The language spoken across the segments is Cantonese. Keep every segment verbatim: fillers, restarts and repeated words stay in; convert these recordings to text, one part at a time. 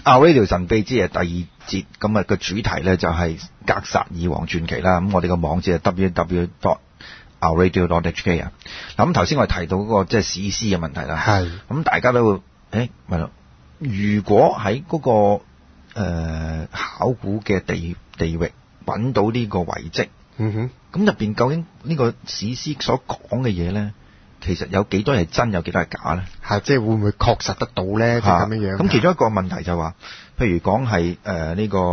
Our Radio 神秘之夜第二節，咁啊個主題咧就係格薩爾王傳奇啦。咁我哋個網址係 double-u double-u double-u dot our radio dot h k 啊。嗱咁頭先我哋提到嗰個即係史詩嘅問題啦。 係。咁大家都會誒問啦，如果喺嗰、那個誒、呃、考古嘅地地域揾到呢個遺跡， 嗯哼， 咁入邊究竟呢個史詩所講嘅嘢咧？其實有幾多係真，有幾多係假咧？ 係即係會唔會確實得到咧？就咁樣樣。咁其中一個問題就話、是，譬如講係誒呢個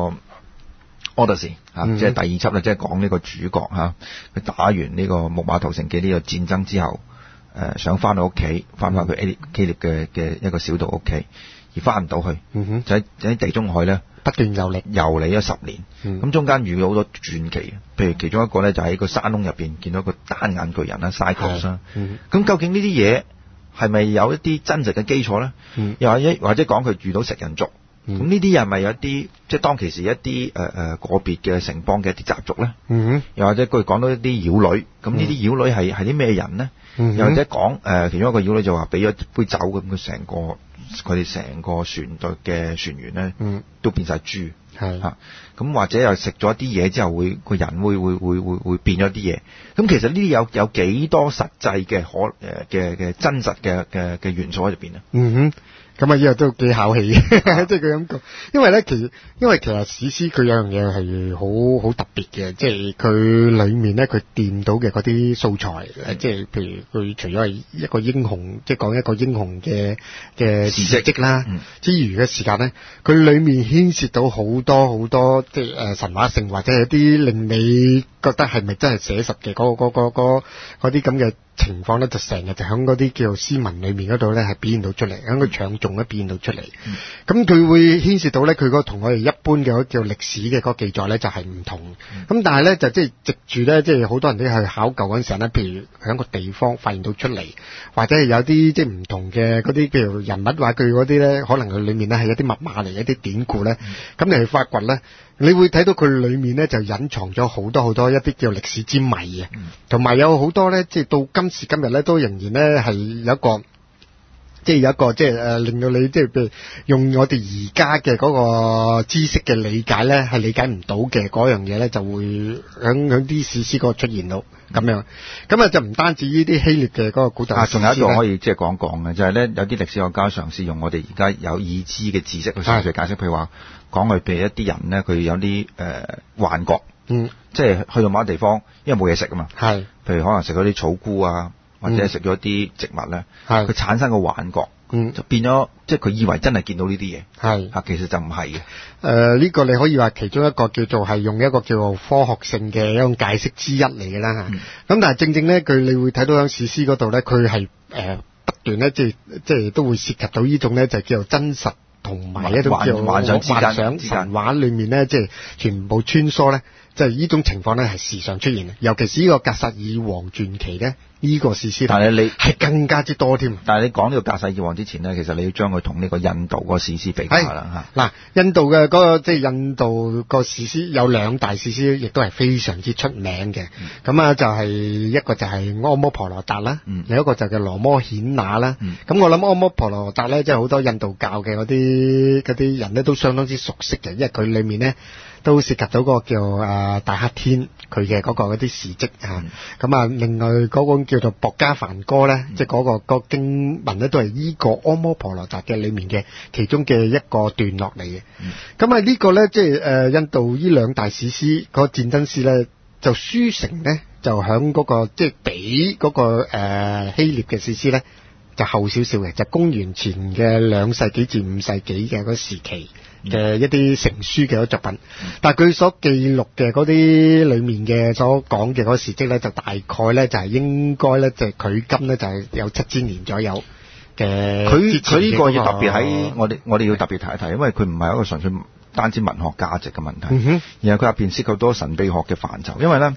Odyssey 嚇，即係第二輯咧，即係講呢個主角嚇，佢打完呢個木馬屠城記呢個戰爭之後，誒、呃、想翻到屋企，翻返去希臘嘅嘅一個小島屋企，而翻唔到去， 嗯哼， 就喺喺地中海咧不斷遊歷， 遊歷咗十年，咁、嗯、中間遇到好多傳奇，譬如其中一個咧就喺個山窿入邊見到一個單眼巨人啦 Cyclops 啦，咁、嗯、究竟呢啲嘢係咪有一啲真實嘅基礎咧、嗯？又或者或者講佢遇到食人族，咁呢啲係咪有一啲即係當其時一啲誒誒個別嘅城邦嘅一啲習俗咧、嗯？又或者佢講到一啲妖女，咁呢啲妖女係係啲咩人咧、嗯？又或者講誒、呃、其中一個妖女就話俾咗杯酒咁，佢成個佢哋成個船隊嘅船員咧、嗯，都變晒豬，係嚇，咁、啊、或者又食咗一啲嘢之後會個人會會會會會變咗啲嘢，咁其實呢啲有有幾多實際嘅可誒嘅嘅真實嘅嘅嘅元素喺入邊啊？嗯哼。咁啊，呢個都幾考氣嘅，即係佢咁講。因為咧，其實因為其實史詩佢有樣嘢係好好特別嘅，即係佢裡面咧佢掂到嘅嗰啲素材，即係譬如佢除咗係一個英雄，即係講一個英雄嘅嘅事蹟啦、嗯，之餘嘅時間咧，佢裡面牽涉到好多好多即係誒神話性或者係一啲令你覺得係咪真係寫實嘅嗰、嗰個嗰嗰嗰啲咁嘅情況咧，就成日就喺嗰啲叫做詩文裏面嗰度咧，係表現到出嚟，喺佢唱誦咧表現到出嚟。咁、嗯、佢會牽涉到咧，佢嗰同我哋一般嘅嗰叫歷史嘅嗰個記載咧，就係、是、唔同。咁、嗯、但係咧，就即係藉住咧，即係好多人都去考究嗰陣時候咧，譬如喺個地方發現到出嚟，或者係有啲即係唔同嘅嗰啲，譬如人物話句嗰啲咧，可能佢裏面咧係一啲密碼嚟，一啲典故咧，咁、嗯、你去發掘咧。你會睇到佢裏面咧就隱藏咗好多好多一啲叫歷史之謎嘅，同、嗯、埋有好多咧，即係到今時今日咧都仍然咧係有一個，即係有一個即係誒令到你即係譬如用我哋而家嘅嗰個知識嘅理解咧係理解唔到嘅嗰樣嘢咧，就會響響啲史詩嗰度出現到咁樣。咁啊就唔單止呢啲希臘嘅嗰個古代史詩，仲有一個可以即係講講嘅，就係咧有啲歷史學家嘗試用我哋而家有已知嘅知識去嘗試解釋，譬如話。講佢譬如一啲人咧，佢有啲誒、呃、幻覺，嗯，即係去到某個地方，因為冇嘢食啊嘛，係，譬如可能食咗啲草菇啊，或者食咗啲植物咧，係，佢產生個幻覺，嗯，就變咗，即係佢以為真係見到呢啲嘢，係，啊，其實就唔係嘅。誒、呃，呢、這個你可以話其中一個叫做係用一個叫做科學性嘅一種解釋之一嚟嘅啦嚇。咁、嗯、但係正正咧，佢你會睇到喺史詩嗰度咧，佢係誒不斷咧，即係即係都會涉及到呢種咧，就叫做真實。同埋一種叫幻想神話裏面咧，即係全部穿梭咧，即係呢種情況咧係時常出現嘅。尤其是呢個格薩爾王傳奇咧，呢、這個史詩，但係你係更加之多添。但係你講呢個格薩爾王之前咧，其實你要將佢同呢個印度個史詩比較下啦嚇。嗱，印度嘅嗰、那個即係、就是、印度個史詩有兩大史詩，亦都係非常之出名嘅。咁、嗯、啊就係一個就係阿摩婆羅達啦，嗯、有一個就叫羅摩衍那啦。咁、嗯、我諗阿摩婆羅達咧，即係好多印度教嘅嗰啲。啲嗰啲人咧都相當之熟悉嘅，因為佢裏面咧都涉及到嗰個叫誒大黑天佢嘅嗰個嗰啲事蹟嚇。咁啊，另外嗰個叫做薄伽梵歌咧，即係嗰個嗰個經文咧都係依個阿摩婆羅達嘅裏面嘅其中嘅一個段落嚟嘅。咁啊呢個咧即係誒印度呢兩大史詩嗰個戰爭史咧，就書成咧就響嗰個即係比嗰個誒希臘嘅史詩咧。就後少少嘅，就公元前嘅兩世紀至五世紀嘅嗰時期嘅一啲成書嘅作品，嗯、但係佢所記錄嘅嗰啲裡面嘅所講嘅嗰事蹟咧，就大概咧就係應該咧就係距今咧就係有七千年左右嘅。佢佢呢個要特別喺我哋我哋要特別提一提，因為佢唔係一個純粹單止文學價值嘅問題，嗯、而係佢入邊涉及到神秘學嘅範疇，因為咧。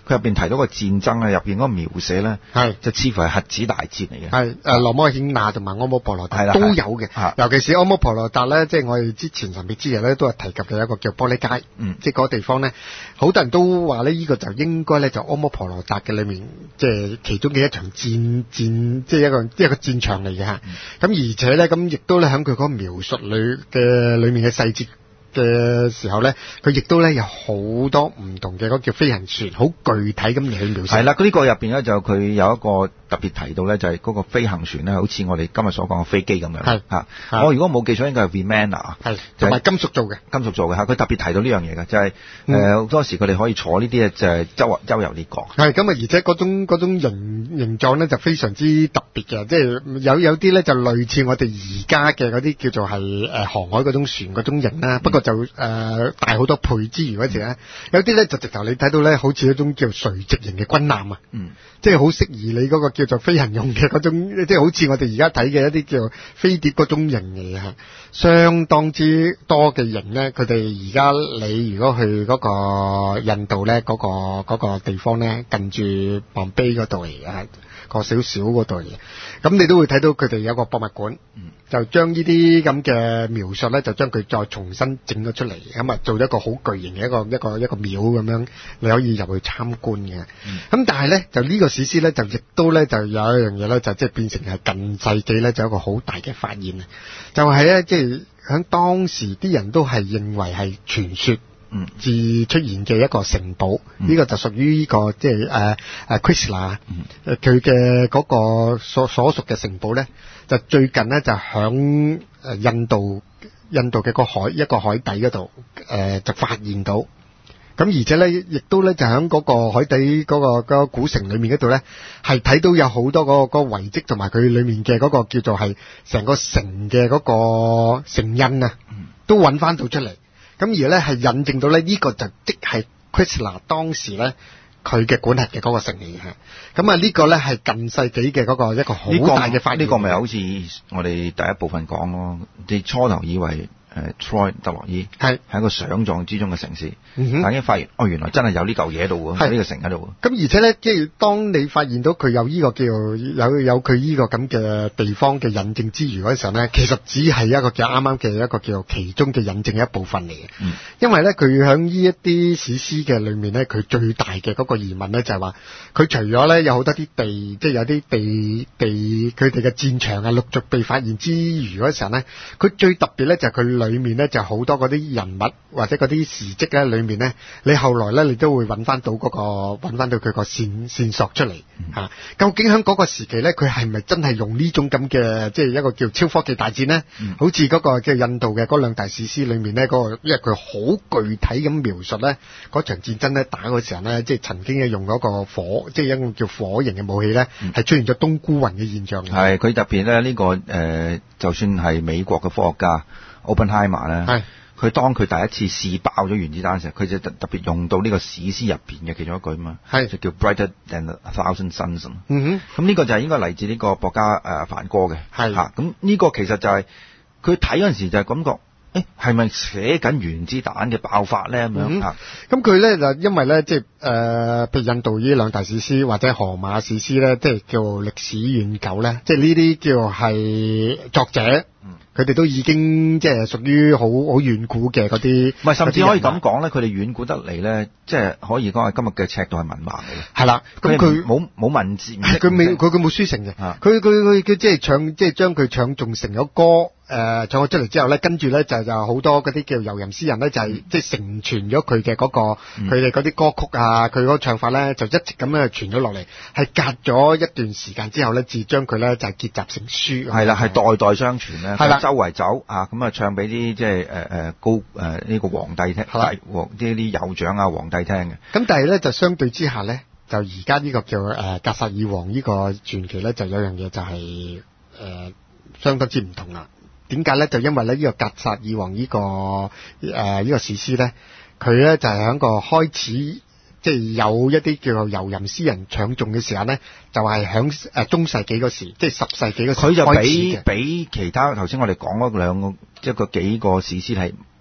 佢入邊提到個戰爭咧，入邊嗰個描寫咧， 係就似乎係核子大戰嚟嘅。 係誒羅摩衍那同埋阿摩婆羅達係啦都有嘅，尤其是阿摩婆羅達咧，即係我哋之前神秘之夜咧都係提及嘅一個叫玻璃街， 嗯， 即係嗰個地方咧，好多人都話咧呢個就應該咧就阿摩婆羅達嘅裏面，即係其中嘅一場戰戰，即係一個一個戰場嚟嘅嚇。咁、嗯、而且咧，咁亦都咧喺佢嗰個描述裏嘅裏面嘅細節嘅時候咧，佢亦都咧有好多唔同嘅嗰個叫飛行船，好具體咁嚟去描述。 係啦，嗰、這、呢個入邊咧就佢有一個特別提到咧，就係嗰個飛行船咧，好似我哋今日所講嘅飛機咁樣。係嚇，我如果冇記錯，應該係 Vimana，係就係金屬做嘅，金屬做嘅嚇。佢特別提到呢樣嘢嘅，就係誒好多時佢哋可以坐呢啲咧，就係周周遊列國。係咁啊， 而且嗰種嗰種形形狀咧就非常之特別嘅，即係有有啲咧就類似我哋而家嘅嗰啲叫做係誒航海嗰種船嗰種型啦，嗯、不過就誒、呃、大好多倍之餘嗰時咧，嗯、有啲咧就直頭你睇到咧，好似一種叫垂直型嘅軍艦啊，嗯，即係好適宜你嗰個叫做飛行用嘅嗰種，即係好似我哋而家睇嘅一啲叫飛碟嗰種型嚟嘅，相當之多嘅型咧。佢哋而家你如果去嗰個印度咧，嗰、嗰個嗰、嗰個地方咧，近住孟買嗰度嚟嘅，個少少嗰度嚟嘅，咁你都會睇到佢哋有個博物館，嗯、就將呢啲咁嘅描述咧，就將佢再重新整咗出嚟，咁啊做咗一個好巨型嘅一個一個一個廟咁樣，你可以入去參觀嘅。咁、嗯、但係咧，就呢個史詩咧，就亦都咧就有一樣嘢咧，就即係變成係近世紀咧，就有一個好大嘅發現啊！就係咧，即係喺當時啲人都係認為係傳說。嗯，自出現嘅一個城堡，呢、嗯這個就屬於呢、這個即係誒誒 Krishna，誒佢嘅嗰個所所屬嘅城堡咧，就最近咧就響誒印度印度嘅個海一個海底嗰度誒就發現到，咁而且咧亦都咧就響嗰個海底嗰、那個、那個古城裏面嗰度咧，係睇到有好多嗰、那個、那個遺跡同埋佢裏面嘅嗰個叫做係成個城嘅嗰個城印啊，都揾翻到出嚟。咁而咧係印證到咧呢個就即係 Krishna 當時咧佢嘅管轄嘅嗰個城嚟嘅，咁啊呢個咧係近世紀嘅嗰個一個好大嘅發現。呢、這個咪、這個、好似我哋第一部分講咯，你初頭以為誒 Troy 特洛伊係喺一個想像之中嘅城市，嗯、但已經發現哦原來真係有呢嚿嘢喺度喎，喺呢個城喺度。咁而且咧，即係當你發現到佢有呢個叫有有佢呢個咁嘅地方嘅印證之餘嗰時候咧，其實只係一個叫啱啱嘅一個叫其中嘅印證一部分嚟嘅。嗯、因為咧佢喺呢一啲史詩嘅裏面咧，佢最大嘅嗰個疑問咧就係話，佢除咗咧有好多啲地，即係有啲地地佢哋嘅戰場啊陸續被發現之餘嗰時候咧，佢最特別咧就係佢裏面咧就好多嗰啲人物或者嗰啲事蹟咧裏面咧，你後來咧你都會揾翻到嗰、嗰個揾翻到佢個線線索出嚟嚇、嗯啊。究竟喺嗰個時期咧，佢係咪真係用呢種咁嘅即係一個叫超科技大戰咧？嗯、好似嗰個即係印度嘅嗰兩大史詩裏面咧，嗰、嗰個因為佢好具體咁描述咧嗰場戰爭咧打嗰時候咧，即係曾經嘅用嗰個火，即係一個叫火型嘅武器咧，係、嗯、出現咗冬菇雲嘅現象。係佢特別咧呢、呢個誒、呃，就算係美國嘅科學家。Oppenheimer 咧，佢當佢第一次試爆咗原子彈時，佢就特特別用到呢個史詩入邊嘅其中一句啊嘛，就叫 Brighter than a thousand suns。嗯哼，咁呢個就係應該嚟自呢個博家誒梵歌嘅，係嚇。咁呢個其實就係佢睇嗰陣時就係感覺，誒係咪寫緊原子彈嘅爆發咧咁樣嚇？咁佢咧就因為咧即係誒，譬如印度呢兩大史詩或者荷馬史詩咧，即係叫歷史遠久咧，即係呢啲叫係作者。嗯佢哋都已經即係屬於好好遠古嘅嗰啲，唔係甚至可以咁講咧，佢哋遠古得嚟咧，即係可以講係今日嘅尺度係文盲嚟嘅。係啦，咁佢冇冇文字，佢未佢佢冇書成嘅，佢佢佢佢即係唱即係將佢唱頌成咗歌。誒、呃，唱咗出嚟之後咧，跟住咧就就好多嗰啲叫遊吟詩人咧，就係、是、即係承傳咗佢嘅嗰個佢哋嗰啲歌曲啊，佢嗰個唱法咧，就一直咁樣傳咗落嚟，係隔咗一段時間之後咧，至將佢咧就係結集成書。係啦，係代代相傳咧，係啦，周圍走啊，咁啊唱俾啲即係誒誒高誒呢、呃這個皇帝聽，係皇啲啲酋長啊皇帝聽嘅。咁但係咧就相對之下咧，就而家呢個叫誒、呃、格薩爾王呢個傳奇咧，就有樣嘢就係、是、誒、呃、相當之唔同啦。點解咧？就因為咧呢個格薩爾王呢、這個誒呢、呃這個史詩咧，佢咧就係、是、喺個開始，即、就、係、是、有一啲叫做遊吟詩人唱頌嘅時候咧，就係喺誒中世紀嗰時，即係十世紀嗰時開始嘅。佢就比比其他頭先我哋講嗰兩個一個幾個史詩係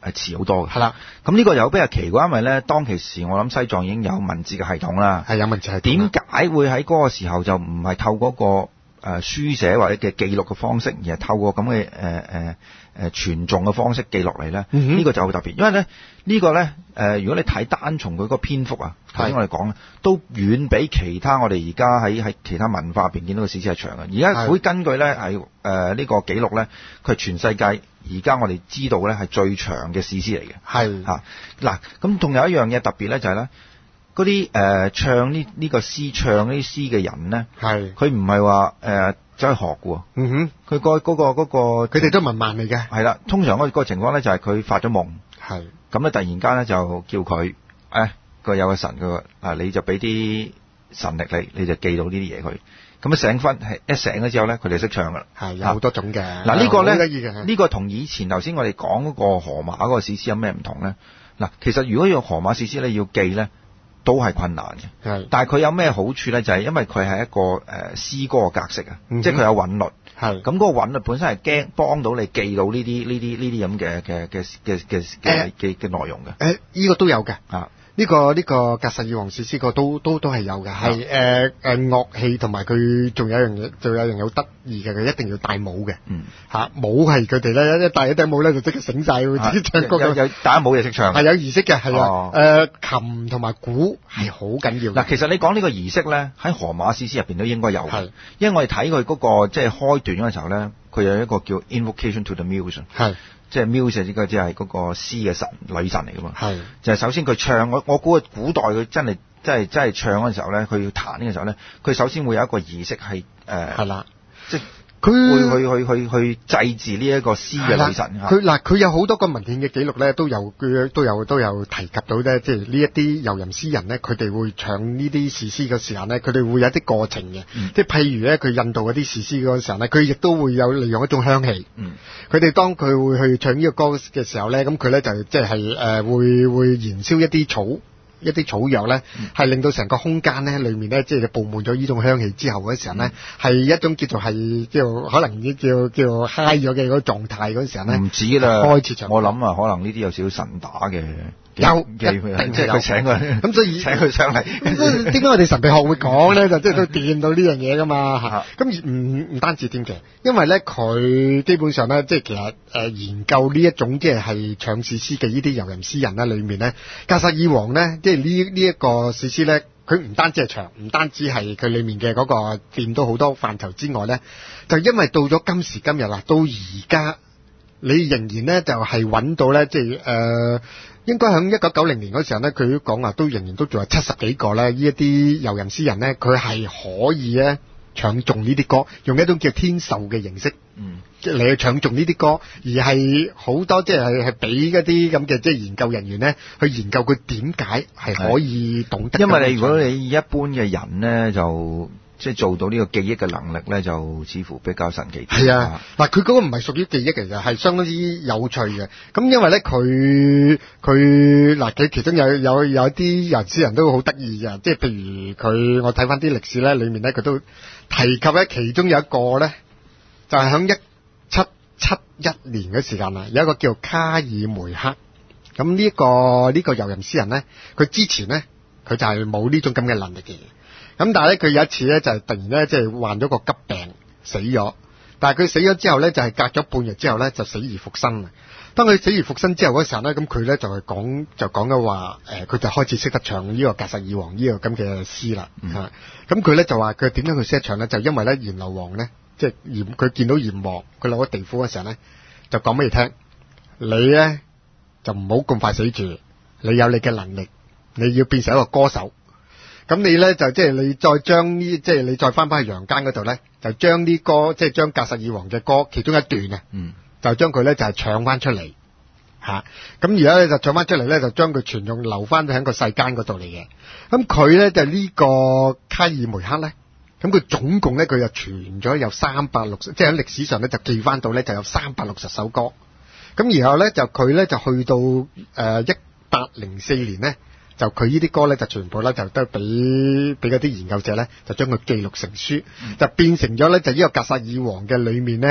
誒遲好多嘅。 係啦， 咁呢個有比較奇怪，因為咧當其時我諗西藏已經有文字嘅系統啦。 係有文字系統。 點解會喺嗰個時候就唔係透過個誒書寫或者嘅記錄嘅方式，而係透過咁嘅誒誒誒傳頌嘅方式記落嚟咧？呢、 嗯、 個就好特別，因為咧呢個咧誒，如果你睇單從佢個篇幅啊，頭先我哋講咧，都遠比其他我哋而家喺喺其他文化入邊見到嘅史詩係長嘅。而家會根據咧係誒呢個記錄咧，佢係全世界而家我哋知道咧係最長嘅史詩嚟嘅。 係嚇嗱，咁仲有一樣嘢特別咧就係咧。嗰啲誒唱呢呢個詩唱呢啲詩嘅人咧，係佢唔係話誒走去學嘅喎，嗯哼，佢、嗰個嗰、嗰個嗰、嗰個，佢哋都文盲嚟嘅，係啦。通常嗰個情況咧就係佢發咗夢，係咁咧突然間咧就叫佢誒個有個神佢話啊，你就俾啲神力你，你就記到呢啲嘢佢。咁一醒翻係一醒咗之後咧，佢哋識唱噶啦，係有好多種嘅。嗱、啊、呢個咧呢、呢個同以前頭先我哋講嗰個荷馬嗰個史詩有咩唔同咧？嗱，其實如果用荷馬史詩咧要記咧，都係困難嘅，係，但係佢有咩好處咧？就係、是、因為佢係一個誒詩歌嘅格式啊、嗯，即係佢有韻律，係，咁嗰個韻律本身係驚幫到你記到呢啲呢啲呢啲咁嘅嘅嘅嘅嘅嘅嘅嘅內容嘅。誒、呃，呢、這個都有嘅，啊，呢、這個呢、這個格薩爾王史詩個都都都係有嘅，係誒誒樂器同埋佢仲有一樣嘢，仲有一樣有得意嘅，佢一定要戴帽嘅，嗯，嚇、啊、帽係佢哋咧一戴一頂帽咧就即刻醒晒會自己唱歌，有有戴帽就識唱，係有儀式嘅，係啊，誒、哦呃、琴同埋鼓係好緊要嘅。嗱，其實你講呢個儀式咧，喺荷馬史詩入邊都應該有嘅，因為我哋睇佢嗰個即係開段嗰陣時候咧，佢有一個叫 invocation to the muse，係。即係 muse 呢個即係嗰個詩嘅神女神嚟噶嘛，係就係、是、首先佢唱，我我估古代佢真係真係真係唱嗰陣時候咧，佢要彈呢個時候咧，佢首先會有一個儀式係誒係啦，即係佢會去去去去祭祀呢一個詩嘅女神。佢嗱佢有好多個文獻嘅記錄咧，都有佢都有都有提及到咧，即係呢一啲遊吟詩人咧，佢哋會唱呢啲史詩嘅時候咧，佢哋會有一啲過程嘅、嗯，即係譬如咧，佢印度嗰啲史詩嗰個時候咧，佢亦都會有利用一種香氣。嗯，佢哋當佢會去唱呢個歌嘅時候咧，咁佢咧就即係誒會會燃燒一啲草。一啲草藥咧，係、嗯、令到成個空間咧，裏面咧，即係佈滿咗呢種香氣之後嗰時候咧，係、嗯、一種叫做係叫可能叫叫嗨咗嘅嗰個狀態嗰時候咧，唔止啦，開始我諗啊，可能呢啲有少少神打嘅。有，即係佢請佢，咁所以請佢上嚟。咁點解我哋神秘學會講咧？就即係都掂到呢樣嘢噶嘛。咁唔唔單止掂嘅，因為咧佢基本上咧，即係其實誒、呃、研究呢一種即係係唱史詩嘅呢啲遊吟詩人咧，裏面咧，格薩爾王咧，即係呢呢一個史詩咧，佢唔單止係長，唔單止係佢裏面嘅嗰個掂到好多範疇之外咧，就因為到咗今時今日啦，到而家你仍然咧就係、是、揾到咧，即係誒。呃應該喺一九九零年嗰時候咧，佢講話都仍然都仲有七十幾個咧，呢一啲遊吟詩人咧，佢係可以咧唱誦呢啲歌，用一種叫天授嘅形式，嗯，即係你去唱誦呢啲歌，而係好多即係係俾一啲咁嘅即係研究人員咧去研究佢點解係可以懂得。因為你如果你一般嘅人咧就。即係做到呢個記憶嘅能力咧，就似乎比較神奇啲。係啊，嗱，佢嗰個唔係屬於記憶嚟嘅，係相當之有趣嘅。咁因為咧，佢佢嗱，佢其中有有有啲遊詩人都好得意嘅，即係譬如佢，我睇翻啲歷史咧，裡面咧佢都提及咧，其中有一個咧，就係喺一七七一年嘅時間啦，有一個叫卡爾梅克。咁呢一個呢個遊吟詩人咧，佢之前咧，佢就係冇呢種咁嘅能力嘅。咁但係咧，佢有一次咧，就係突然咧，即係患咗個急病死咗。但係佢死咗之後咧，就係隔咗半日之後咧，就死而復生啦。當佢死而復生之後嗰時候咧，咁佢咧就係講就講嘅話，誒，佢就開始識得唱呢個格薩爾王呢個咁嘅詩啦。嚇，咁佢咧就話佢點解佢識得唱咧？就因為咧閻羅王咧，即係閻佢見到閻王，佢攞咗地府嘅時候咧，就講俾你聽，你咧就唔好咁快死住，你有你嘅能力，你要變成一個歌手。咁你咧就即係你再將呢，即係你再翻返去陽間嗰度咧，就將啲歌，即係將格薩爾王嘅歌其中一段啊，嗯，就將佢咧就係唱翻出嚟吓。咁而家咧就唱翻出嚟咧，就將佢傳用留翻喺個世間嗰度嚟嘅。咁佢咧就呢個卡爾梅克咧，咁佢總共咧佢就傳咗有三百六十，即係喺歷史上咧就記翻到咧就有三百六十首歌。咁然後咧就佢咧就去到誒一八零四年咧。就佢呢啲歌咧，就全部咧就都俾俾嗰啲研究者咧，就將佢記錄成書，嗯、就變成咗咧就呢個格薩爾王嘅裏面咧，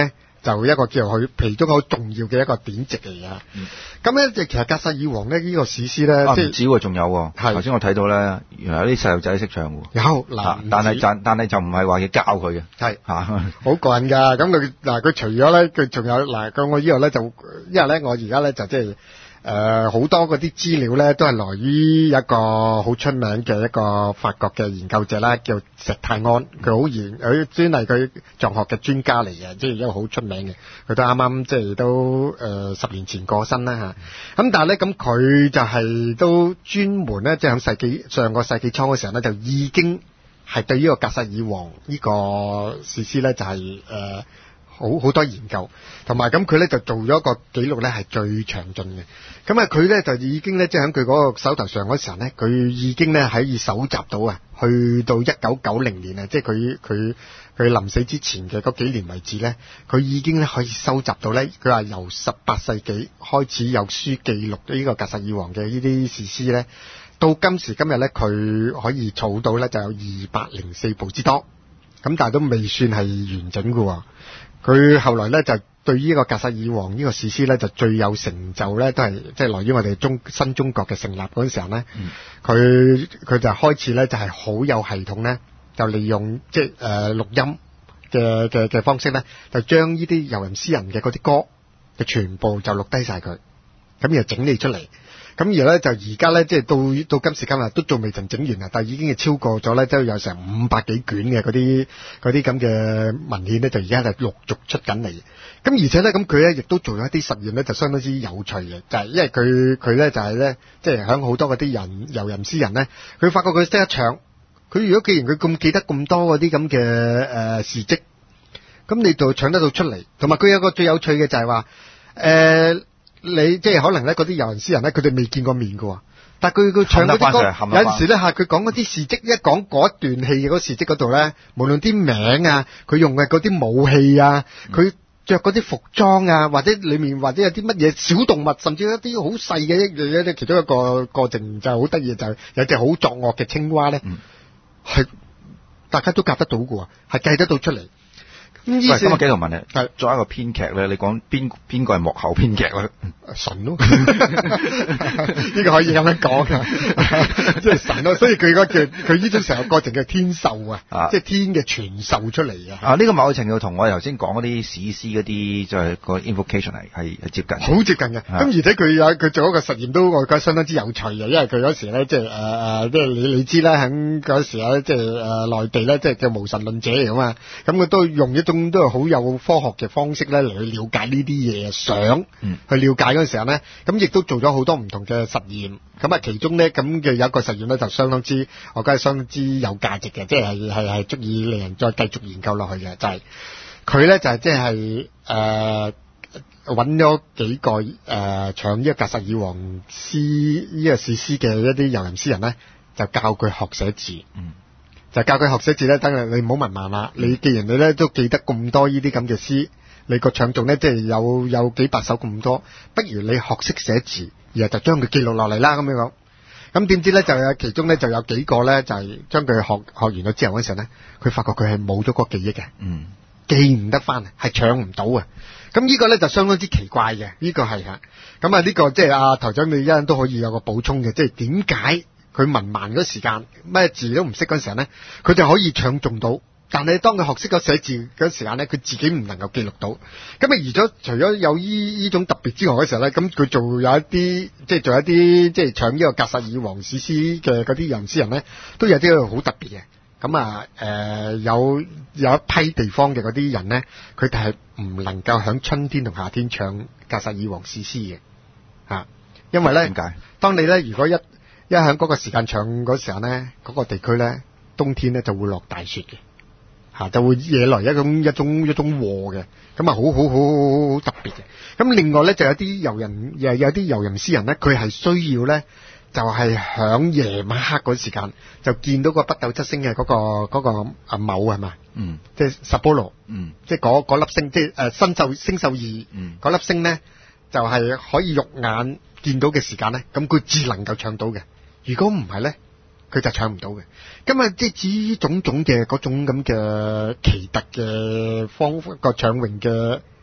就一個叫佢其中好重要嘅一個典籍嚟嘅。咁咧、嗯，其實格薩爾王咧呢、呢個史詩咧， 啊、 即係唔止喎，仲有喎。頭先我睇到咧，原來有啲細路仔識唱喎。 有嗱、啊， 但係就但係就唔係話要教佢嘅。 係嚇， 好過癮㗎。咁佢嗱佢除咗咧，佢仲有嗱，咁我呢度咧就，因為咧我而家咧就即係。誒好、呃、多嗰啲資料咧，都係來於一個好出名嘅一個法國嘅研究者啦，叫石泰安。佢好研，佢專係佢藏學嘅專家嚟嘅，即係一個好出名嘅。佢都啱啱即係都誒、呃、十年前過身啦嚇。咁但係咧，咁佢就係都專門咧，即係喺世紀上個世紀初嘅時候咧，就已經係對呢個格薩爾王呢個史詩咧，就係、是、誒。呃好好多研究，同埋咁佢咧就做咗一個記錄咧係最詳盡嘅。咁啊佢咧就已經咧即係喺佢嗰個手頭上嗰時候咧，佢已經咧可以搜集到啊，去到一九九零年啊，即係佢佢佢臨死之前嘅嗰幾年為止咧，佢已經咧可以收集到咧。佢話由十八世紀開始有書記錄呢個格薩爾王嘅呢啲史詩咧，到今時今日咧，佢可以儲到咧就有二百零四部之多。咁但係都未算係完整嘅喎。佢後來咧就對呢個格薩爾王呢個史詩咧就最有成就咧，都係即係來於我哋中新中國嘅成立嗰陣時候咧，佢佢、嗯、就開始咧就係好有系統咧，就利用即係誒錄音嘅嘅嘅方式咧，就將呢啲遊吟詩人嘅嗰啲歌嘅全部就錄低晒佢，咁然後整理出嚟。咁而咧就而家咧即係到到今時今日都仲未曾整完啊，但係已經係超過咗咧，都有成五百幾卷嘅嗰啲嗰啲咁嘅文獻咧，就而家就陸續出緊嚟。咁而且咧咁佢咧亦都做咗一啲實驗咧，就相當之有趣嘅，就係、是、因為佢佢咧就係咧即係響好多嗰啲人遊吟詩人咧，佢發覺佢識得唱。佢如果既然佢咁記得咁多嗰啲咁嘅誒事蹟，咁你就唱得到出嚟。同埋佢有一個最有趣嘅就係話誒。呃你即係可能咧，嗰啲遊吟詩人咧，佢哋未見過面㗎，但係佢佢唱嗰啲歌，有陣時咧嚇佢講嗰啲事蹟，一講嗰一段戲嘅嗰事蹟嗰度咧，無論啲名啊，佢用嘅嗰啲武器啊，佢着嗰啲服裝啊，或者裡面或者有啲乜嘢小動物，甚至一啲好細嘅一一啲其中一個過程就係好得意，就係有隻好作惡嘅青蛙咧，係、嗯、大家都夾得到㗎，係計得到出嚟。 喂，咁我幾度問你，係作為一個編劇咧，你講邊邊個係幕後編劇咧？ 神咯，呢個可以咁樣講噶，即係神咯。所以佢嗰叫佢呢種成個過程叫天授啊，即係天嘅傳授出嚟嘅。啊，呢、這個某程度同我頭先講嗰啲史詩嗰啲，就係個 invocation 係係係接近，好接近嘅。咁而且佢有佢做一個實驗都我覺得相當之有趣嘅，因為佢嗰時咧即係誒誒，即係你你知啦，喺嗰時咧即係誒內地咧即係叫無神論者嚟噶嘛，咁佢都用一種都係好有科學嘅方式咧嚟去了解呢啲嘢，想、嗯、去了解嗰陣時候咧，咁亦都做咗好多唔同嘅實驗。咁啊，其中咧咁嘅有一個實驗咧就相當之，我覺得相當之有價值嘅，即係係係足以令人再繼續研究落去嘅，就係佢咧就係即係誒揾咗幾個誒、呃、唱呢個格薩爾王詩呢、這個史詩嘅一啲遊吟詩人咧，就教佢學寫字。嗯。就教佢學寫字咧，等你唔好文盲啦。你既然你咧都記得咁多呢啲咁嘅詩，你個唱誦咧即係有有幾百首咁多，不如你學識寫字，然後就將佢記錄落嚟啦。咁樣講，咁點知咧就有其中咧就有幾個咧就係將佢學學完咗之後嗰時候咧，佢發覺佢係冇咗個記憶嘅，嗯，記唔得翻，係唱唔到啊。咁呢個咧就相當之奇怪嘅，呢個係嚇。咁啊呢個即係阿頭長你一陣都可以有個補充嘅，即係點解？佢文盲嗰時間，咩字都唔識嗰時候咧，佢就可以唱誦到。但係當佢學識咗寫字嗰時間咧，佢自己唔能夠記錄到。咁啊，而咗除咗有依依種特別之外嗰時候咧，咁佢做有一啲，即係做一啲，即係唱呢個格薩爾王史詩嘅嗰啲遊吟詩人咧，都有啲好特別嘅。咁啊，誒、呃、有有一批地方嘅嗰啲人咧，佢哋係唔能夠喺春天同夏天唱格薩爾王史詩嘅，嚇，因為咧，點解？當你咧如果一一喺嗰個時間唱嗰時候咧，嗰、嗰個地區咧冬天咧就會落大雪嘅，嚇、啊、就會惹來一種一種一種禍嘅，咁啊好好好好好特別嘅。咁另外咧就有啲遊人，又有啲遊吟詩人咧，佢係需要咧就係響夜晚黑嗰時間就見到個北斗七星嘅嗰、嗰個嗰、嗰個啊卯係嘛，嗯，即係十波羅，嗯，即係嗰嗰粒星，即係誒新秀星宿二，嗯，嗰粒星咧就係、係、可以肉眼見到嘅時間咧，咁佢只能夠唱到嘅。如果唔係咧，佢就唱唔到嘅。咁啊，即係至於種種嘅嗰種咁嘅奇特嘅方個唱詠嘅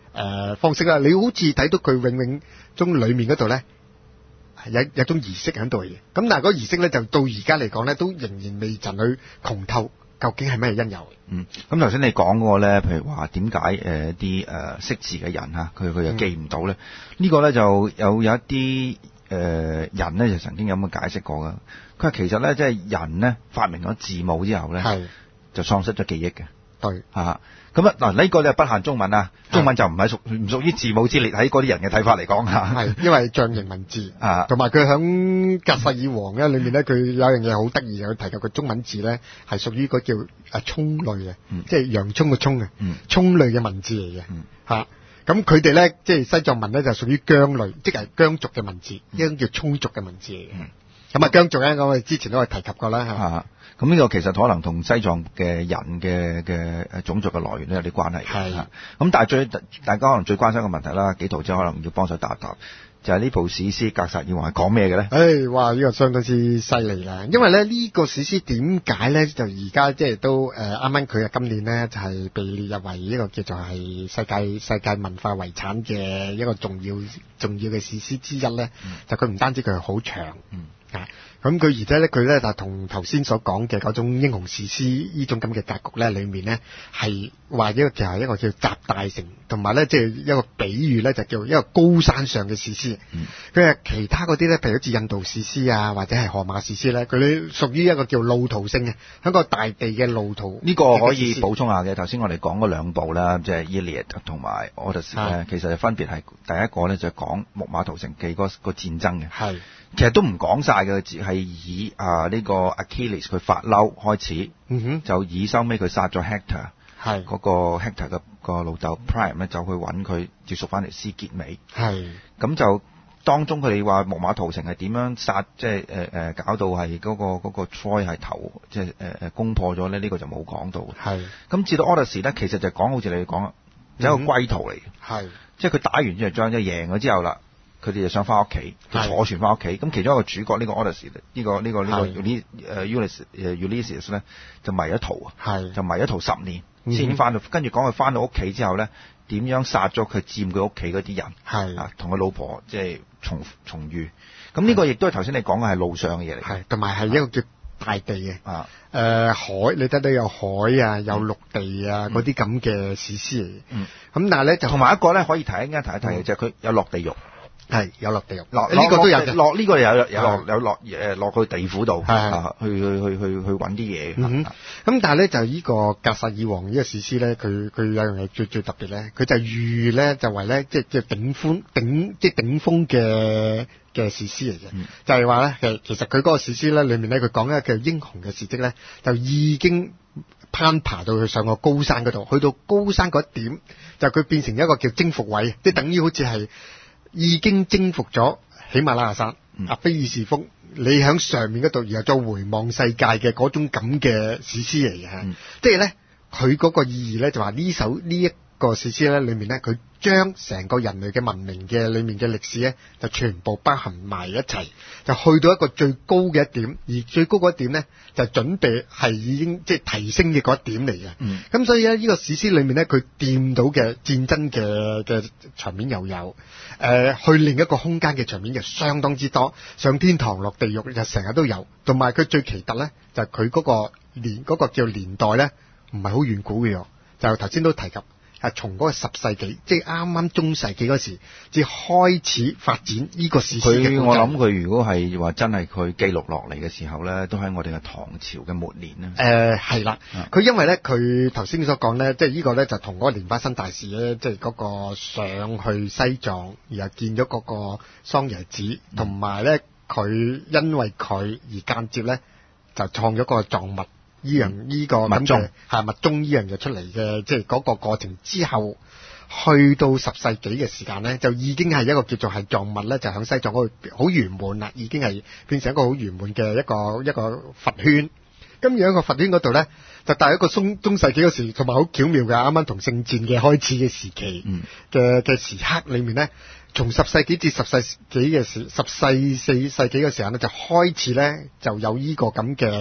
誒方式啦。你好似睇到佢永永中裡面嗰度咧，有有種儀式喺度嘅。咁但係嗰個儀式咧，就到而家嚟講咧，都仍然未曾去窮透究竟係咩因由。 嗯，咁頭先你講嗰個咧，譬如話點解誒啲誒識字嘅人嚇，佢佢又記唔到咧？嗯、呢個咧就有有一啲誒、呃、人咧就曾經有咁嘅解釋過㗎。佢話其實咧，即係人咧發明咗字母之後咧，係就喪失咗記憶嘅。對啊，咁啊嗱，呢個咧不限中文啊，中文就唔係屬唔屬於字母之列，喺嗰啲人嘅睇法嚟講嚇。係因為象形文字啊，同埋佢喺格薩爾王咧裏面咧，佢有樣嘢好得意嘅，佢提及個中文字咧係屬於個叫啊葱類嘅，嗯、即係洋葱嘅葱嘅，葱類嘅文字嚟嘅嚇。咁佢哋咧即係西藏文咧就屬於羌類，即係羌族嘅文字，一種、嗯、叫葱族嘅文字嚟嘅。咁啊羌族咧，我哋之前都係提及過啦嚇。咁呢個其實可能同西藏嘅人嘅嘅誒種族嘅來源都有啲關係。係。咁但係最大家可能最關心嘅問題啦，紀陶姐可能要幫手答答，就係、是、呢部史詩《格薩爾王》係講咩嘅咧？誒、哎，哇！呢、這個相當之犀利啦，因為咧呢、這個史詩點解咧就而家即係都誒啱啱佢啊今年咧就係、是、被列入為一個叫做係世界世界文化遺產嘅一個重要重要嘅史詩之一咧，嗯、就佢唔單止佢係好長。嗯。啊，咁佢而且咧，佢咧就同頭先所講嘅嗰種英雄史詩呢種咁嘅格局咧，裏面咧係話一個其實一個叫集大成，同埋咧即係一個比喻咧，就叫一個高山上嘅史詩。佢係、嗯、其他嗰啲咧，譬如好似印度史詩啊，或者係荷馬史詩咧，佢哋屬於一個叫路途性嘅，喺個大地嘅路途。呢個可以補充下嘅，頭先我哋講嗰兩部啦，即係《Iliad》同埋《Odyssey》咧，其實分別係第一個咧就係講木馬屠城記嗰個戰爭嘅。係。其實都唔講晒嘅，係以啊呢、這個 Achilles 佢發嬲開始，嗯、哼就以收尾佢殺咗 Hector， 係嗰個 Hector 嘅個老豆 Priam 咧就去揾佢接贖翻嚟屍結尾，係咁就當中佢哋話木馬屠城係點樣殺，即係誒誒搞到係嗰、那個嗰、那個 Troy 係頭即係誒誒攻破咗咧，呢、這個就冇講到。係咁至到 Odyssey 咧，其實就講好似你講，有一個歸途嚟嘅，係、嗯、即係佢打完之後將即係贏咗之後啦。佢哋就想翻屋企，就坐船翻屋企。咁其中一個主角呢、這個 Odyssey 呢、這個呢、這個呢、這個 Ulysses 誒 Ulysses 誒 Ulysses 咧就迷咗途啊，係就迷咗途十年先翻到，跟住講佢翻到屋企之後咧，點樣殺咗佢佔佢屋企嗰啲人，係啊同佢老婆即係重重遇。咁呢個亦都係頭先你講嘅係路上嘅嘢嚟，係同埋係一個叫大地嘅啊誒、呃、海，你睇到有海啊，有陸地啊嗰啲咁嘅史詩嚟嘅。嗯，咁但係咧就同埋一個咧可以提一間提一提嘅就係佢有落地獄。係有落地獄，落呢個都有嘅，落呢個有有有有落誒落去地府度，係去去去去去揾啲嘢。咁但係咧就呢個格薩爾王呢個史詩咧，佢佢有樣嘢最最特別咧，佢就預咧就為咧即係即係頂峰頂即係頂峰嘅嘅史詩嚟嘅，嗯、就係話咧其其實佢嗰個史詩咧裏面咧佢講一個叫英雄嘅事蹟咧，就已經攀爬到去上個高山嗰度，去到高山嗰一點就佢變成一個叫征服位，即係等於好似係。已經征服咗喜馬拉雅山、嗯、阿菲爾士峰，你喺上面嗰度，然後再回望世界嘅嗰種咁嘅史詩嚟嘅，嗯、即係咧佢嗰個意義咧就話呢首呢一個史詩咧裏面咧，佢將成個人類嘅文明嘅裏面嘅歷史咧，就全部包含埋一齊，就去到一個最高嘅一點，而最高嗰一點咧就準備係已經即係提升嘅嗰一點嚟嘅。咁、嗯、所以咧呢、這個史詩裏面咧，佢掂到嘅戰爭嘅嘅場面又有，誒、呃、去另一個空間嘅場面就相當之多，上天堂落地獄就成日都有，同埋佢最奇特咧就係佢嗰個年嗰、那個叫年代咧唔係好遠古嘅，就頭先都提及。係從嗰個十世紀，即係啱啱中世紀嗰時，至開始發展呢個史詩嘅。佢我諗佢如果係話真係佢記錄落嚟嘅時候咧，都喺我哋嘅唐朝嘅末年咧。誒係啦，佢、嗯、因為咧，佢頭先所講咧，即係呢個咧就同嗰個蓮花生大士咧，即係嗰個上去西藏，然後見咗嗰個桑耶子，同埋咧佢因為佢而間接咧就創咗個藏物。依樣依個咁嘅係密宗依樣就出嚟嘅，即係嗰個過程之後，去到十世紀嘅時間咧，就已經係一個叫做係藏物咧，就喺西藏嗰度好圓滿啦，已經係變成一個好圓滿嘅一個一個佛圈。咁樣一個佛圈嗰度咧，就帶一個中中世紀嗰時，同埋好巧妙嘅，啱啱同聖戰嘅開始嘅時期嘅嘅、嗯、時刻裏面咧，從十世紀至十世紀嘅時，十世四世紀嘅時候咧，就開始咧就有呢個咁嘅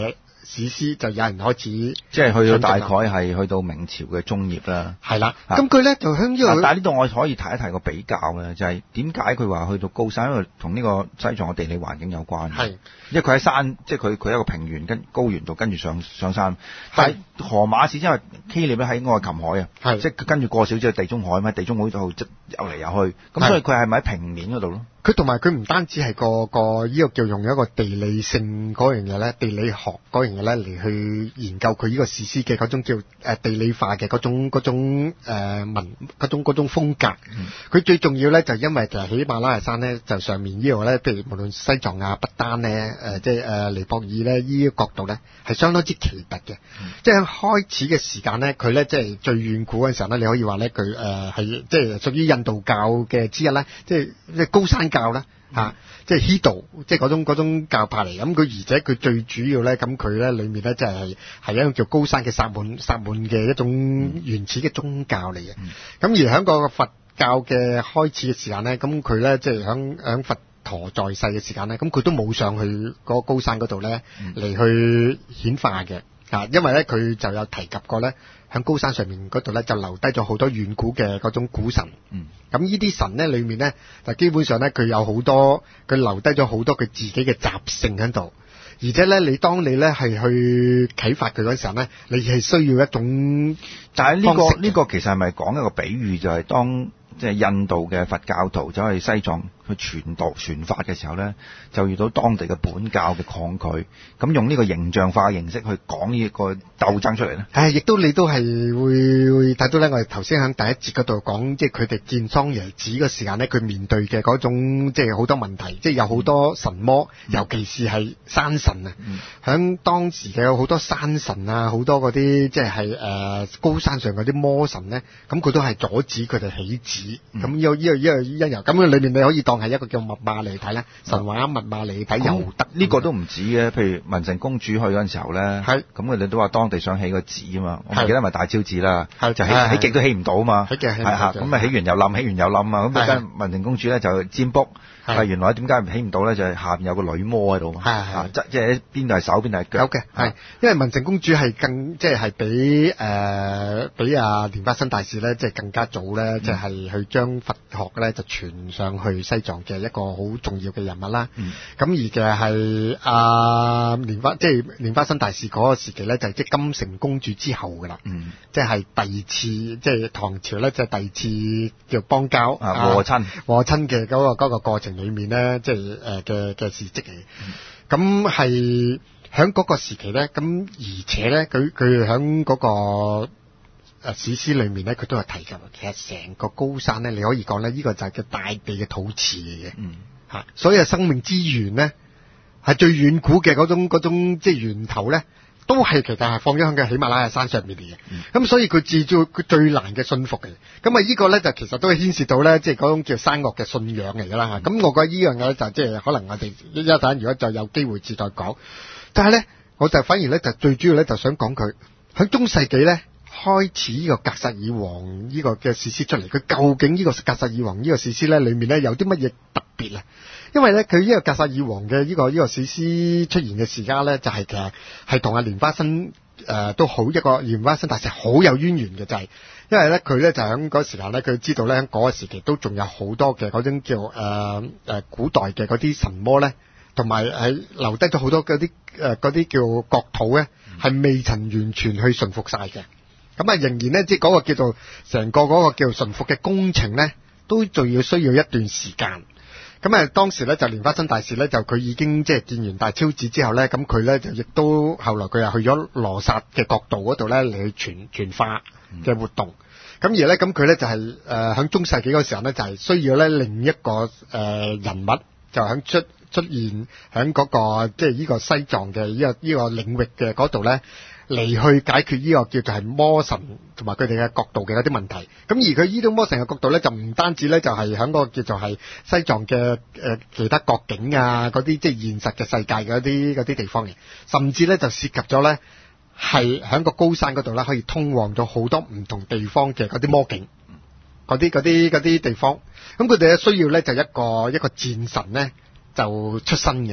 史詩就有人開始， 即係去到大概係去到明朝嘅中葉啦。 係啦，咁佢咧就響呢個， 但係呢度我可以提一提個比較嘅，就係點解佢話去到高山，因為同呢個西藏嘅地理環境有關。係，因為佢喺山，即係佢佢一個平原跟高原度跟住上上山。但係河馬市因為希臘咧喺愛琴海啊，係即係跟住過少少地中海嘛，地中海度即游嚟游去，咁所以佢係咪喺平面嗰度咯？ 佢同埋佢唔單止係個個呢個叫用一個地理性嗰樣嘢咧，地理學嗰樣嘢咧嚟去研究佢呢個史詩嘅嗰種叫誒地理化嘅嗰種嗰種誒文嗰種嗰種風格。佢、嗯、最重要咧就因為其實喜馬拉雅山咧就上面呢度咧，譬如無論西藏啊、不丹咧、誒即係誒尼泊爾咧呢個角度咧係相當之奇特嘅。嗯、即係開始嘅時間咧，佢咧即係最遠古嘅時候咧，你可以話咧佢誒係即係屬於印度教嘅之一咧，即係即係高山教啦。吓、啊，即係 Hindu，即係嗰種嗰種教派嚟。咁佢而且佢最主要咧，咁佢咧裏面咧即係係一種叫高山嘅薩滿薩滿嘅一種原始嘅宗教嚟嘅。咁、嗯、而喺個佛教嘅開始嘅時間咧，咁佢咧即係喺喺佛陀在世嘅時間咧，咁佢都冇上去嗰個高山嗰度咧嚟去顯化嘅。啊，因為咧佢就有提及過咧，喺高山上面嗰度咧就留低咗好多遠古嘅嗰種古神。嗯，咁呢啲神咧裏面咧就基本上咧佢有好多，佢留低咗好多佢自己嘅習性喺度，而且咧你當你咧係去啟發佢嗰時候咧，你係需要一種， 但係呢個呢個其實係咪講一個比喻，就係當即係印度嘅佛教徒走去西藏去傳道傳法嘅時候咧，就遇到當地嘅本教嘅抗拒，咁用呢個形象化嘅形式去講呢個鬥爭出嚟咧。 係，亦都你都係會會睇到咧，我哋頭先喺第一節嗰度講，即係佢哋見桑耶子嘅時間咧，佢面對嘅嗰種即係好多問題，即係有好多神魔，嗯、尤其是係山神啊。喺、嗯、當時嘅有好多山神啊，好多嗰啲即係係誒高山上嗰啲魔神咧，咁佢都係阻止佢哋起旨。咁呢個呢個呢個因由，咁裏面你可以當係一個叫密碼嚟睇啦，神話密碼嚟睇又得。呢個都唔止嘅，譬如文成公主去嗰陣時候咧，咁佢哋都話當地想起個寺啊嘛，我唔記得係咪大昭寺啦，就起起極都起唔到啊嘛，係嚇，咁啊起完又冧，起完又冧啊，咁跟文成公主咧就占卜。係原來點解起唔到咧？就係、是、下邊有個女魔喺度，係係即即係邊度係手，邊度係腳嘅。係因為文成公主係更即係係比誒比阿蓮花生大士咧，即係更加早咧，即、嗯、係、就是、去將佛學咧就傳上去西藏嘅一個好重要嘅人物啦。咁、嗯、而嘅係阿蓮花即係蓮花生大士嗰個時期咧，就係即係金城公主之後噶啦。嗯，即係第二次即係、就是、唐朝咧，即、就、係、是、第二次叫邦交啊和親和親嘅嗰個嗰個過程裏面咧，即係誒嘅嘅事蹟嚟。咁係喺嗰個時期咧，咁而且咧，佢佢喺嗰個誒史詩裏面咧，佢都係提及，其實成個高山咧，你可以講咧，呢個就係叫大地嘅土池嚟嘅。嗯，吓，所以生命之源咧，係最遠古嘅嗰種嗰種即係源頭咧。都係其實係放咗喺嘅喜馬拉雅山上面嚟嘅，咁、嗯、所以佢至最佢最難嘅信服嘅，咁啊呢個咧就其實都係牽涉到咧，即係嗰種叫山岳嘅信仰嚟噶啦嚇。咁、嗯、我覺得呢樣嘢就即係可能我哋一陣如果就有機會至再講，但係咧我就反而咧就最主要咧就想講佢喺中世紀咧開始呢個格薩爾王呢個嘅史詩出嚟，佢究竟呢個格薩爾王呢個史詩咧裏面咧有啲乜嘢特別啊？因為咧，佢呢個格薩爾王嘅呢個呢個史詩出現嘅時間咧，就係其實係同阿蓮花生誒都好一個蓮花生大士好有淵源嘅，就係因為咧佢咧就喺嗰時間咧，佢知道咧喺嗰個時期都仲有好多嘅嗰種叫誒誒古代嘅嗰啲神魔咧，同埋係留低咗好多嗰啲誒嗰啲叫國土咧，係未曾完全去馴服晒嘅。咁啊，仍然咧即係嗰個叫做成個嗰個叫做馴服嘅工程咧，都仲要需要一段時間。咁啊，當時咧就蓮花生大士咧就佢已經即係見完大昭寺之後咧，咁佢咧就亦都後來佢又去咗羅剎嘅國度嗰度咧嚟去傳傳化嘅活動。咁、嗯、而咧咁佢咧就係誒喺中世紀嗰時候咧就係、是、需要咧另一個誒、呃、人物就喺出出現喺嗰、那個即係呢個西藏嘅呢個呢個領域嘅嗰度咧。嚟去解決呢個叫做係魔神同埋佢哋嘅國度嘅一啲問題，咁而佢呢種魔神嘅國度咧，就唔單止咧就係喺嗰個叫做係西藏嘅誒其他國境啊，嗰啲即係現實嘅世界嘅一啲嗰啲地方嘅，甚至咧就涉及咗咧係喺個高山嗰度咧可以通往咗好多唔同地方嘅嗰啲魔境，嗰啲嗰啲嗰啲地方，咁佢哋咧需要咧就一個一個戰神咧就出身嘅。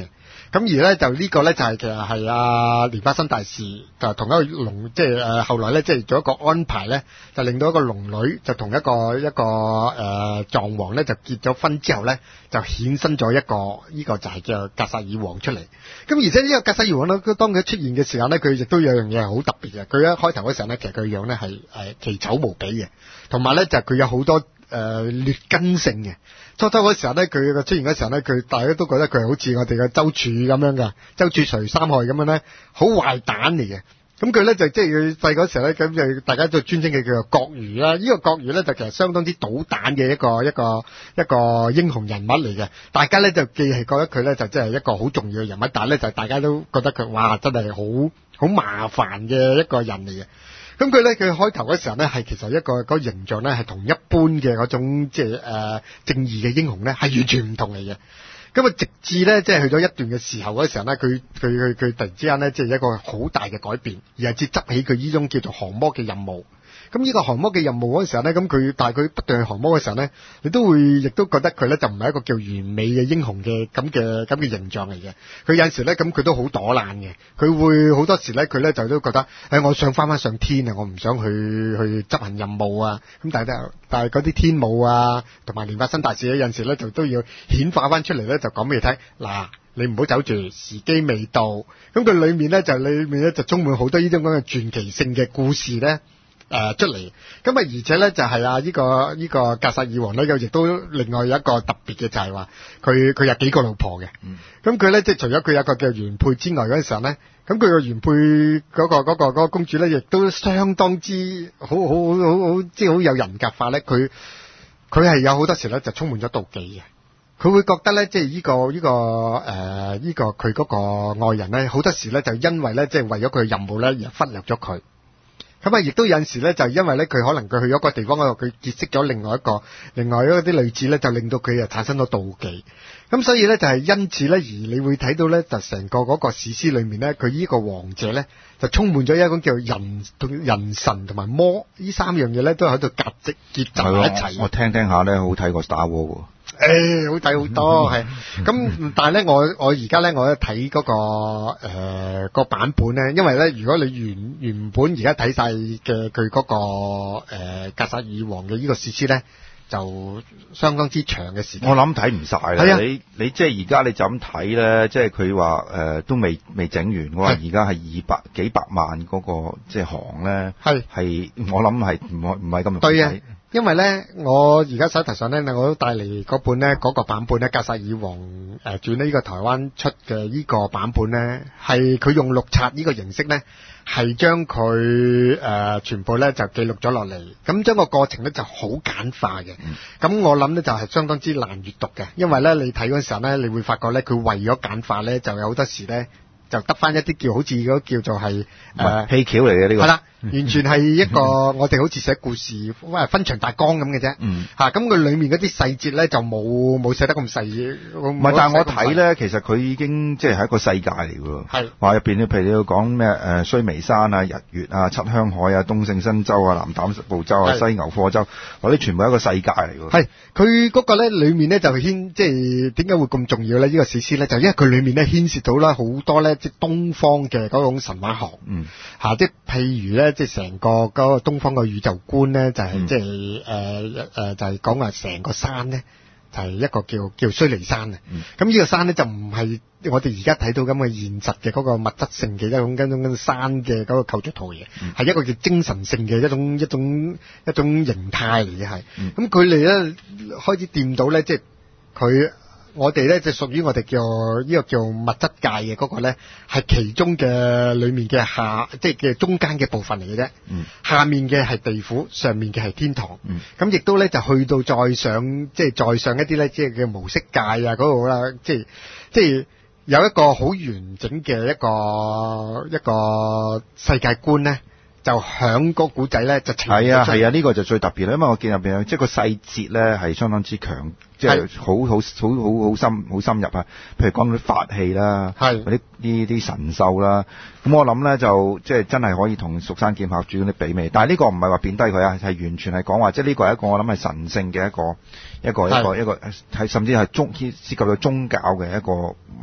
咁而咧就呢個咧就係其實係阿蓮花生大士就同一個龍，即係誒後來咧即係做一個安排咧，就令到一個龍女就同一個一個誒藏王咧就結咗婚之後咧，就衍生咗一個呢、這個就係叫格薩爾王出嚟。咁而且呢個格薩爾王咧，當佢出現嘅時候咧，佢亦都有樣嘢係好特別嘅。佢一開頭嗰時候咧，其實佢樣咧係誒奇醜無比嘅，同埋咧就佢有好多誒劣根性嘅。初初嗰時候咧，佢嘅出現嗰時候咧，佢大家都覺得佢係好似我哋嘅周處咁樣嘅，周處除三害咁樣咧，好壞蛋嚟嘅。咁佢咧就即係佢細嗰時候咧，咁就大家都尊稱佢叫做國魚啦。呢、這個國魚咧就其實相當之搗蛋嘅一個一個一個英雄人物嚟嘅。大家咧就既係覺得佢咧就即係一個好重要嘅人物，但係咧就大家都覺得佢哇真係好好麻煩嘅一個人嚟嘅。咁佢咧，佢開頭嗰時候咧，係其實一個嗰、那個形象咧，係同一般嘅嗰種即係誒正義嘅英雄咧，係完全唔同嚟嘅。咁啊，直至咧即係去咗一段嘅時候嗰時候咧，佢佢佢佢突然之間咧，即係一個好大嘅改變，而係接執起佢呢種叫做降魔嘅任務。咁呢個降魔嘅任務嗰時候咧，咁佢但係佢不斷去降魔嘅時候咧，你都會亦都覺得佢咧就唔係一個叫完美嘅英雄嘅咁嘅咁嘅形象嚟嘅。佢有陣時咧，咁佢都好躲懶嘅，佢會好多時咧，佢咧就都覺得，誒、哎，我想翻翻上天啊，我唔想去去執行任務啊。咁但係咧，但係嗰啲天武啊，同埋蓮花生大士咧，有陣時咧就都要顯化翻出嚟咧，就講俾你睇，嗱，你唔好走住，時機未到。咁佢裏面咧就裏面咧就充滿好多呢種咁嘅傳奇性嘅故事咧。誒、呃，出嚟，咁啊，而且咧就係啊，呢個呢個格薩爾王咧，又亦都另外有一個特別嘅就係話，佢佢有幾個老婆嘅，咁佢咧即係除咗佢有一個叫原配之外嗰陣時候咧，咁佢個原配嗰、嗰個嗰、嗰個嗰、嗰個公主咧，亦都相當之好好好好好，即係好有人格化咧，佢佢係有好多時咧就充滿咗妒忌嘅，佢會覺得咧即係呢個呢、呢個誒呢、呃呢個佢嗰個愛人咧，好多時咧就因為咧即係為咗佢嘅任務咧而忽略咗佢。咁啊，亦都有陣時咧，就因為咧，佢可能佢去咗個地方嗰度，佢結識咗另外一個、另外一啲女子咧，就令到佢啊產生咗妒忌。咁所以咧，就係因此咧，而你會睇到咧，就成個嗰個史詩裏面咧，佢呢個王者咧，就充滿咗一種叫人、人神同埋魔呢三樣嘢咧，都喺度夾積結集埋一齊。 我聽聽下咧，好睇過 Star Wars 喎。 誒、欸，好睇好多係，咁但係咧，我我而家咧，我咧睇嗰個誒、呃那個版本咧，因為咧，如果你原原本而家睇晒嘅佢嗰個誒、呃、格薩爾王嘅呢個史詩咧，就相當之長嘅時間。 我諗睇唔晒啦， 啊、 你你即係而家你就咁睇咧，即係佢話誒都未未整完，我話而家係二百幾百萬嗰、那個即係行咧，係係我諗係唔唔係咁容易睇。對啊。 因為咧，我而家手頭上咧，我都帶嚟嗰本咧，嗰、那個版本咧，格薩爾王誒傳呢個台灣出嘅呢個版本咧，係佢用綠冊呢個形式咧，係將佢誒全部咧就記錄咗落嚟，咁將個過程咧就好簡化嘅。咁、嗯、我諗咧就係、是、相當之難閱讀嘅，因為咧你睇嗰時候咧，你會發覺咧佢為咗簡化咧，就有好多時咧就得翻一啲叫好似嗰叫做係誒戲橋嚟嘅呢個。係啦。 完全係一個我哋好似寫故事分場大綱咁嘅啫， 嗯， 吓咁佢裏面嗰啲細節咧就冇冇寫得咁細，唔係，但係我睇咧，其實佢已經即係係一個世界嚟㗎，係話入邊你譬如你要講咩誒須彌山啊、日月啊、七香海啊、東勝新州啊、南膽部洲啊、犀牛貨洲，嗰啲全部係一個世界嚟㗎。係佢嗰個咧裏面咧就牽即係點解會咁重要咧？呢、這個史詩咧就因為佢裏面咧牽涉到啦好多咧即係東方嘅嗰種神話學，嗯吓、啊、即係譬如咧。即係成個嗰個東方嘅宇宙觀咧，就係、是、即係誒誒，就係講話成個山咧，就係、是、一個叫叫須彌山啊。咁、嗯、呢個山咧就唔係我哋而家睇到咁嘅現實嘅嗰個物質性嘅一種一種山嘅嗰個構築圖嘢，係、嗯、一個叫精神性嘅一種一種一種形態嚟嘅係。咁佢哋咧開始掂到咧，即係佢。我哋咧就屬於我哋叫呢、這個叫物質界嘅嗰個咧，係其中嘅裏面嘅下，即係嘅中間嘅部分嚟嘅啫。嗯，下面嘅係地府，上面嘅係天堂。嗯，咁亦都咧就去到再上，即係再上一啲咧，即係叫無色界啊嗰度啦，即係即係有一個好完整嘅一個一個世界觀咧。就響個古仔咧，就係啊係啊，呢、這個就最特別啦，因為我見入邊即係個細節咧係相當之強，即係好好好好好深好深入啊。譬如講到啲法器啦，係嗰啲啲啲神獸啦，咁我諗咧就即係真係可以同《蜀山劍客傳》嗰啲媲美。但係呢個唔係話貶低佢啊，係完全係講話，即係呢個係一個我諗係神聖嘅一個一個一個一個係甚至係宗涉及到宗教嘅一個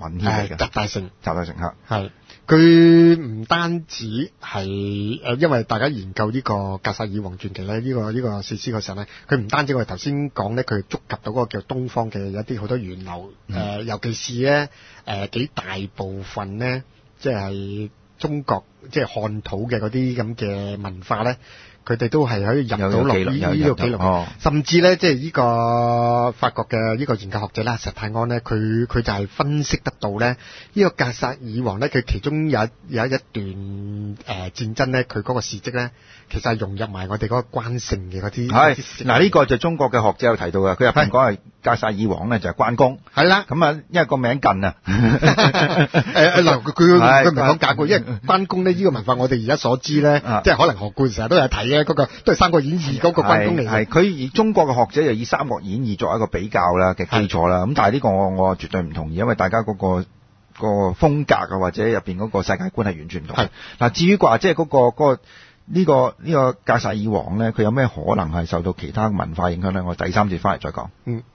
文獻嚟嘅， 集大成， 集大成嚇， 係佢唔單止係誒，因為大家研究呢個《格薩爾王傳奇》咧，呢個呢個史詩嗰時候咧，佢唔單止我哋頭先講咧，佢觸及到嗰個叫東方嘅一啲好多源流，誒、嗯呃，尤其是咧誒幾大部分咧，即係中國即係漢土嘅嗰啲咁嘅文化咧。佢哋都係可以入到落呢呢個記錄，哦、甚至咧，即係呢個法國嘅呢個研究學者啦，石泰安咧，佢佢就係分析得到咧，呢、這個格薩爾王咧，佢其中有有一段誒、呃、戰爭咧，佢嗰個事蹟咧，其實係融入埋我哋嗰個關勝嘅嗰啲。係嗱，呢個就中國嘅學者有提到嘅，佢入邊講係格薩爾王咧就係關公。係啦，咁啊，因為個名近啊。誒嗱，佢佢佢唔係講假嘅，因為關公呢，呢、這個文化我哋而家所知咧，即係可能學貫成日都有睇。嗰、那個都係《三國演義》嗰個關公嚟嘅，係佢以中國嘅學者就以《三國演義》作為一個比較啦嘅基礎啦。咁但係呢個我我絕對唔同意，因為大家嗰、那個、那個風格啊或者入邊嗰個世界觀係完全唔同。係嗱，至於話即係嗰個嗰、那個呢、這個呢、這個格薩爾王咧，佢有咩可能係受到其他文化影響咧？我第三節翻嚟再講。嗯。